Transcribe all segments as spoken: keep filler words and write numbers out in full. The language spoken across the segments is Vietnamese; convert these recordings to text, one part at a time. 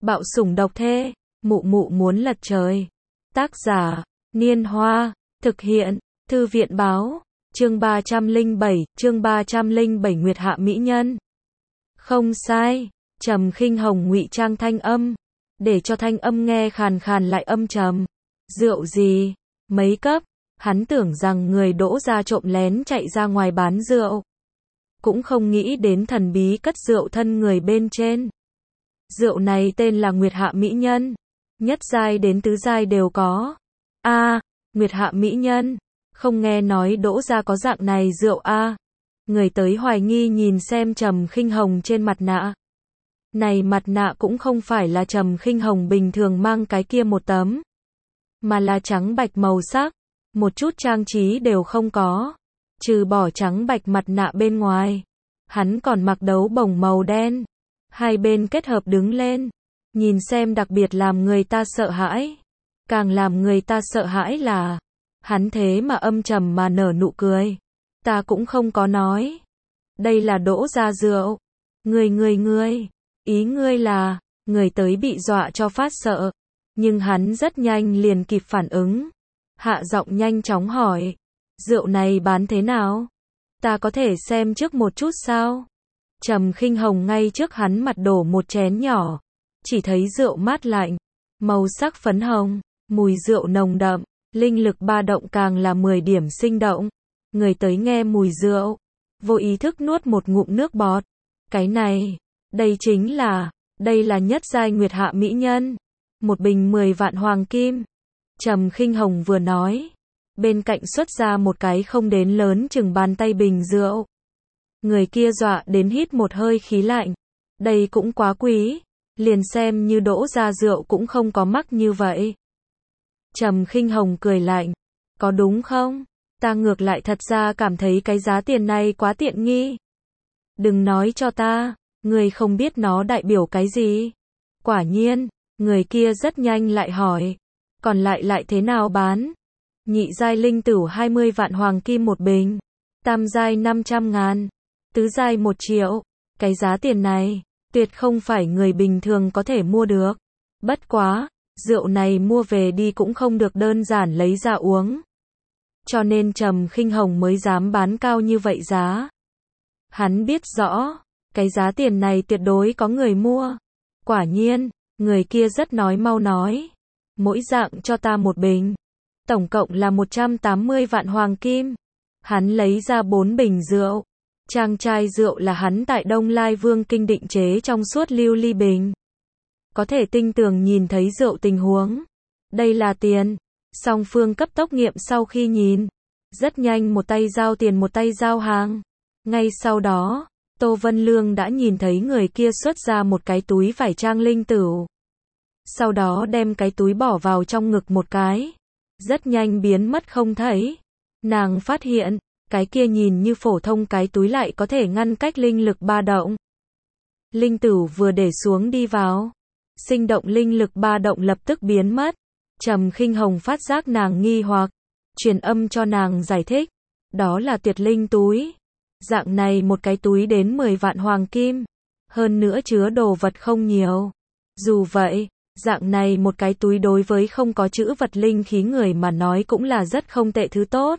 Bạo sủng độc thê, mụ mụ muốn lật trời. Tác giả, Niên Hoa, thực hiện, Thư viện báo, chương ba trăm lẻ bảy, chương ba trăm lẻ bảy Nguyệt Hạ Mỹ Nhân. Không sai, Trầm Khinh Hồng ngụy trang thanh âm, để cho thanh âm nghe khàn khàn lại âm trầm. Rượu gì? Mấy cấp? Hắn tưởng rằng người Đỗ gia trộm lén chạy ra ngoài bán rượu. Cũng không nghĩ đến thần bí cất rượu thân người bên trên. Rượu này tên là Nguyệt Hạ Mỹ Nhân. Nhất giai đến tứ giai đều có. A, à, Nguyệt Hạ Mỹ Nhân. Không nghe nói Đỗ gia có dạng này rượu a. À. Người tới hoài nghi nhìn xem Trầm Khinh Hồng trên mặt nạ. Này mặt nạ cũng không phải là Trầm Khinh Hồng bình thường mang cái kia một tấm. Mà là trắng bạch màu sắc. Một chút trang trí đều không có. Trừ bỏ trắng bạch mặt nạ bên ngoài. Hắn còn mặc đấu bổng màu đen. Hai bên kết hợp đứng lên. Nhìn xem đặc biệt làm người ta sợ hãi. Càng làm người ta sợ hãi là hắn thế mà âm trầm mà nở nụ cười. Ta cũng không có nói. Đây là Đỗ gia rượu. Ngươi ngươi ngươi. Ý ngươi là, người tới bị dọa cho phát sợ. Nhưng hắn rất nhanh liền kịp phản ứng. Hạ giọng nhanh chóng hỏi. Rượu này bán thế nào? Ta có thể xem trước một chút sao? Trầm Khinh Hồng ngay trước hắn mặt đổ một chén nhỏ. Chỉ thấy rượu mát lạnh. Màu sắc phấn hồng. Mùi rượu nồng đậm. Linh lực ba động càng là mười điểm sinh động. Người tới nghe mùi rượu. Vô ý thức nuốt một ngụm nước bọt. Cái này. Đây chính là. Đây là nhất giai Nguyệt Hạ Mỹ Nhân. Một bình mười vạn hoàng kim. Trầm Khinh Hồng vừa nói. Bên cạnh xuất ra một cái không đến lớn chừng bàn tay bình rượu. Người kia dọa đến hít một hơi khí lạnh. Đây cũng quá quý. Liền xem như Đỗ gia rượu cũng không có mắc như vậy. Trầm Khinh Hồng cười lạnh. Có đúng không? Ta ngược lại thật ra cảm thấy cái giá tiền này quá tiện nghi. Đừng nói cho ta. Người không biết nó đại biểu cái gì. Quả nhiên. Người kia rất nhanh lại hỏi. Còn lại lại thế nào bán? Nhị giai linh tửu hai mươi vạn hoàng kim một bình. Tam giai năm trăm ngàn. Tứ giai một triệu. Cái giá tiền này, tuyệt không phải người bình thường có thể mua được. Bất quá, rượu này mua về đi cũng không được đơn giản lấy ra uống. Cho nên Trầm Khinh Hồng mới dám bán cao như vậy giá. Hắn biết rõ, cái giá tiền này tuyệt đối có người mua. Quả nhiên, người kia rất nói mau nói. Mỗi dạng cho ta một bình. Tổng cộng là một trăm tám mươi vạn hoàng kim. Hắn lấy ra bốn bình rượu. Trang chai rượu là hắn tại Đông Lai Vương Kinh định chế trong suốt lưu ly bình. Có thể tinh tường nhìn thấy rượu tình huống. Đây là tiền. Song phương cấp tốc nghiệm sau khi nhìn. Rất nhanh một tay giao tiền một tay giao hàng. Ngay sau đó, Tô Vân Lương đã nhìn thấy người kia xuất ra một cái túi vải trang linh tửu. Sau đó đem cái túi bỏ vào trong ngực một cái. Rất nhanh biến mất không thấy. Nàng phát hiện, cái kia nhìn như phổ thông cái túi lại có thể ngăn cách linh lực ba động. Linh tửu vừa để xuống đi vào. Sinh động linh lực ba động lập tức biến mất. Trầm Khinh Hồng phát giác nàng nghi hoặc. Truyền âm cho nàng giải thích. Đó là tuyệt linh túi. Dạng này một cái túi đến mười vạn hoàng kim. Hơn nữa chứa đồ vật không nhiều. Dù vậy, dạng này một cái túi đối với không có chữ vật linh khí người mà nói cũng là rất không tệ thứ tốt.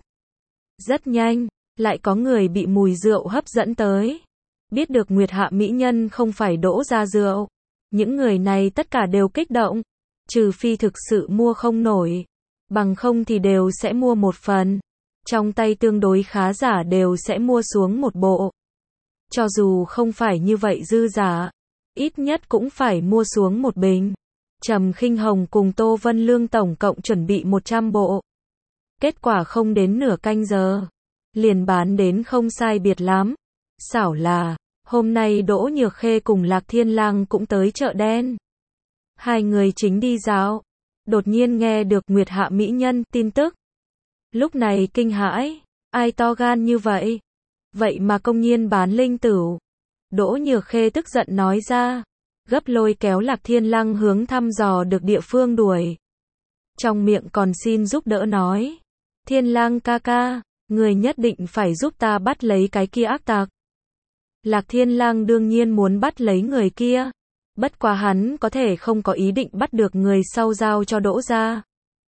Rất nhanh, lại có người bị mùi rượu hấp dẫn tới. Biết được Nguyệt Hạ Mỹ Nhân không phải Đỗ gia rượu. Những người này tất cả đều kích động. Trừ phi thực sự mua không nổi. Bằng không thì đều sẽ mua một phần. Trong tay tương đối khá giả đều sẽ mua xuống một bộ. Cho dù không phải như vậy dư giả. Ít nhất cũng phải mua xuống một bình. Trầm Khinh Hồng cùng Tô Vân Lương tổng cộng chuẩn bị một trăm bộ. Kết quả không đến nửa canh giờ. Liền bán đến không sai biệt lắm. Xảo là, hôm nay Đỗ Nhược Khê cùng Lạc Thiên Lang cũng tới chợ đen. Hai người chính đi dạo. Đột nhiên nghe được Nguyệt Hạ Mỹ Nhân tin tức. Lúc này kinh hãi. Ai to gan như vậy? Vậy mà công nhiên bán linh tửu. Đỗ Nhược Khê tức giận nói ra. Gấp lôi kéo Lạc Thiên Lang hướng thăm dò được địa phương đuổi. Trong miệng còn xin giúp đỡ nói. Thiên Lang ca ca, người nhất định phải giúp ta bắt lấy cái kia ác tặc. Lạc Thiên Lang đương nhiên muốn bắt lấy người kia. Bất quá hắn có thể không có ý định bắt được người sau giao cho Đỗ gia.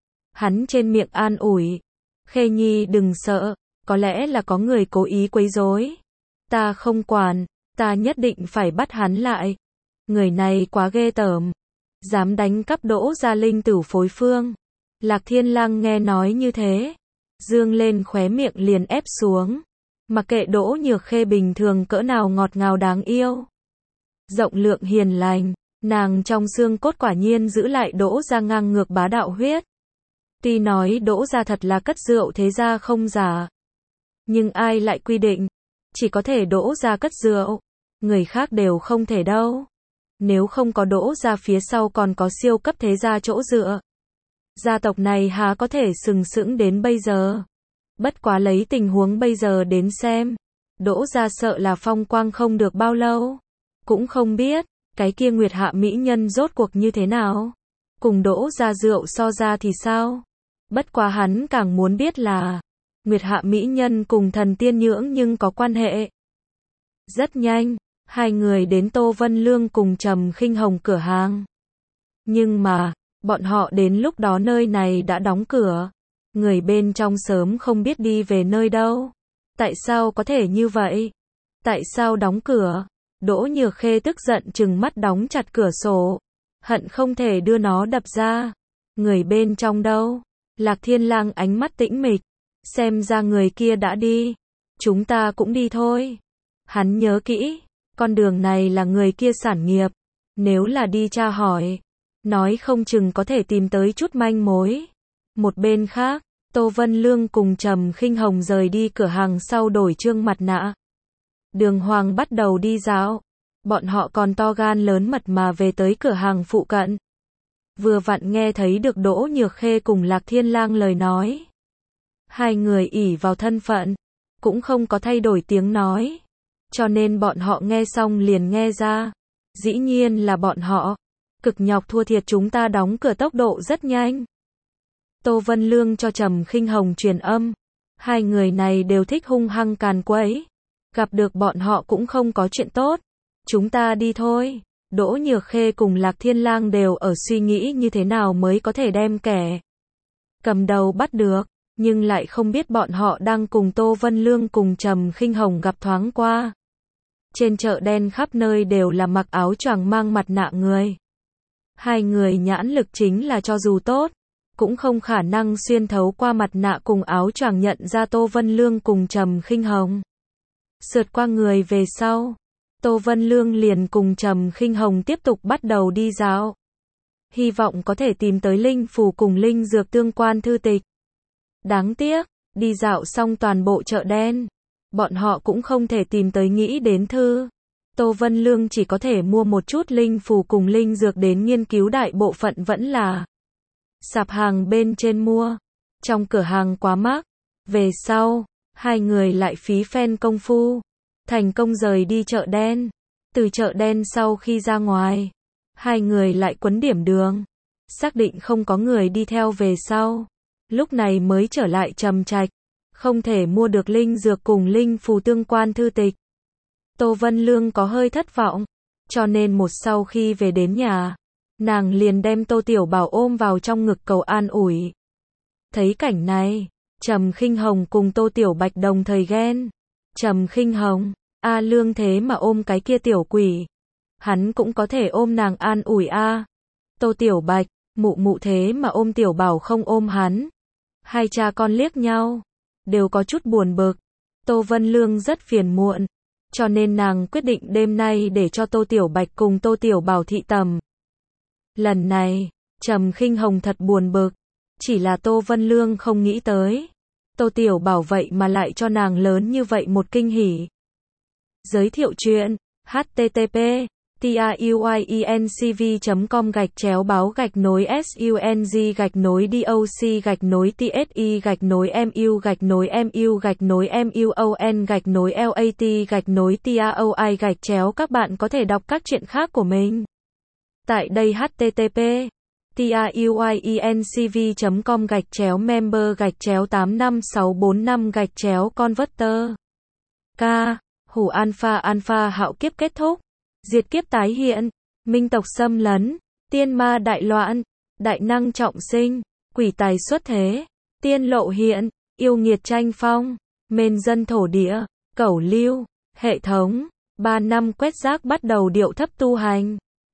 Hắn trên miệng an ủi. Khê Nhi đừng sợ, có lẽ là có người cố ý quấy rối. Ta không quản, ta nhất định phải bắt hắn lại. Người này quá ghê tởm. Dám đánh cắp Đỗ gia linh tử phối phương. Lạc Thiên Lang nghe nói như thế. Dương lên khóe miệng liền ép xuống. Mặc kệ Đỗ Nhược Khê bình thường cỡ nào ngọt ngào đáng yêu. Rộng lượng hiền lành, nàng trong xương cốt quả nhiên giữ lại Đỗ gia ngang ngược bá đạo huyết. Tuy nói Đỗ gia thật là cất rượu thế gia không giả. Nhưng ai lại quy định, chỉ có thể Đỗ gia cất rượu, người khác đều không thể đâu. Nếu không có Đỗ gia phía sau còn có siêu cấp thế gia chỗ dựa. Gia tộc này há có thể sừng sững đến bây giờ. Bất quá lấy tình huống bây giờ đến xem, Đỗ gia sợ là phong quang không được bao lâu. Cũng không biết, cái kia Nguyệt Hạ mỹ nhân rốt cuộc như thế nào. Cùng Đỗ gia rượu so ra thì sao? Bất quá hắn càng muốn biết là, Nguyệt Hạ mỹ nhân cùng thần tiên nhưỡng nhưng có quan hệ. Rất nhanh, hai người đến Tô Vân Lương cùng Trầm Khinh Hồng cửa hàng. Nhưng mà, bọn họ đến lúc đó nơi này đã đóng cửa. Người bên trong sớm không biết đi về nơi đâu. Tại sao có thể như vậy? Tại sao đóng cửa? Đỗ Nhược Khê tức giận trừng mắt đóng chặt cửa sổ. Hận không thể đưa nó đập ra. Người bên trong đâu? Lạc Thiên Lang ánh mắt tĩnh mịch. Xem ra người kia đã đi. Chúng ta cũng đi thôi. Hắn nhớ kỹ. Con đường này là người kia sản nghiệp. Nếu là đi tra hỏi. Nói không chừng có thể tìm tới chút manh mối. Một bên khác, Tô Vân Lương cùng Trầm Khinh Hồng rời đi cửa hàng sau đổi trương mặt nạ. Đường Hoàng bắt đầu đi dạo. Bọn họ còn to gan lớn mật mà về tới cửa hàng phụ cận. Vừa vặn nghe thấy được Đỗ Nhược Khê cùng Lạc Thiên Lang lời nói. Hai người ỷ vào thân phận, cũng không có thay đổi tiếng nói. Cho nên bọn họ nghe xong liền nghe ra. Dĩ nhiên là bọn họ. Cực nhọc thua thiệt chúng ta đóng cửa tốc độ rất nhanh. Tô Vân Lương cho Trầm Khinh Hồng truyền âm. Hai người này đều thích hung hăng càn quấy. Gặp được bọn họ cũng không có chuyện tốt. Chúng ta đi thôi. Đỗ Nhược Khê cùng Lạc Thiên Lang đều ở suy nghĩ như thế nào mới có thể đem kẻ cầm đầu bắt được. Nhưng lại không biết bọn họ đang cùng Tô Vân Lương cùng Trầm Khinh Hồng gặp thoáng qua. Trên chợ đen khắp nơi đều là mặc áo choàng mang mặt nạ người. Hai người nhãn lực chính là cho dù tốt, cũng không khả năng xuyên thấu qua mặt nạ cùng áo choàng nhận ra Tô Vân Lương cùng Trầm Khinh Hồng. Sượt qua người về sau, Tô Vân Lương liền cùng Trầm Khinh Hồng tiếp tục bắt đầu đi dạo. Hy vọng có thể tìm tới linh phù cùng linh dược tương quan thư tịch. Đáng tiếc, đi dạo xong toàn bộ chợ đen, bọn họ cũng không thể tìm tới nghĩ đến thư. Tô Vân Lương chỉ có thể mua một chút linh phù cùng linh dược đến nghiên cứu, đại bộ phận vẫn là sạp hàng bên trên mua. Trong cửa hàng quá mắc. Về sau, hai người lại phí phen công phu, thành công rời đi chợ đen. Từ chợ đen sau khi ra ngoài, hai người lại quấn điểm đường, xác định không có người đi theo về sau. Lúc này mới trở lại Trầm Trạch, không thể mua được linh dược cùng linh phù tương quan thư tịch. Tô Vân Lương có hơi thất vọng, cho nên một sau khi về đến nhà, nàng liền đem Tô Tiểu Bảo ôm vào trong ngực cầu an ủi. Thấy cảnh này, Trầm Khinh Hồng cùng Tô Tiểu Bạch đồng thời ghen. Trầm Khinh Hồng, a Lương thế mà ôm cái kia tiểu quỷ, hắn cũng có thể ôm nàng an ủi a. Tô Tiểu Bạch, mụ mụ thế mà ôm Tiểu Bảo không ôm hắn. Hai cha con liếc nhau, đều có chút buồn bực. Tô Vân Lương rất phiền muộn, cho nên nàng quyết định đêm nay để cho Tô Tiểu Bạch cùng Tô Tiểu Bảo thị tầm. Lần này, Trầm Khinh Hồng thật buồn bực, chỉ là Tô Vân Lương không nghĩ tới. Tô Tiểu Bảo vậy mà lại cho nàng lớn như vậy một kinh hỉ. Giới thiệu truyện, http tuyencv chấm com gạch chéo báo gạch nối sung gạch nối doc gạch nối tsi gạch nối mu gạch nối mu gạch nối muon gạch nối lat gạch nối taoi gạch chéo. Các bạn có thể đọc các truyện khác của mình tại đây. Http tuyencv chấm com gạch chéo member gạch chéo tám năm sáu bốn năm gạch chéo converter. K. Hủ alpha alpha hạo kiếp kết thúc, diệt kiếp tái hiện. minh tộc xâm lấn, tiên ma đại loạn, đại năng trọng sinh, quỷ tài xuất thế, tiên lộ hiện, yêu nghiệt tranh phong, mên dân thổ địa, cẩu lưu, hệ thống, ba năm quét rác bắt đầu điệu thấp tu hành.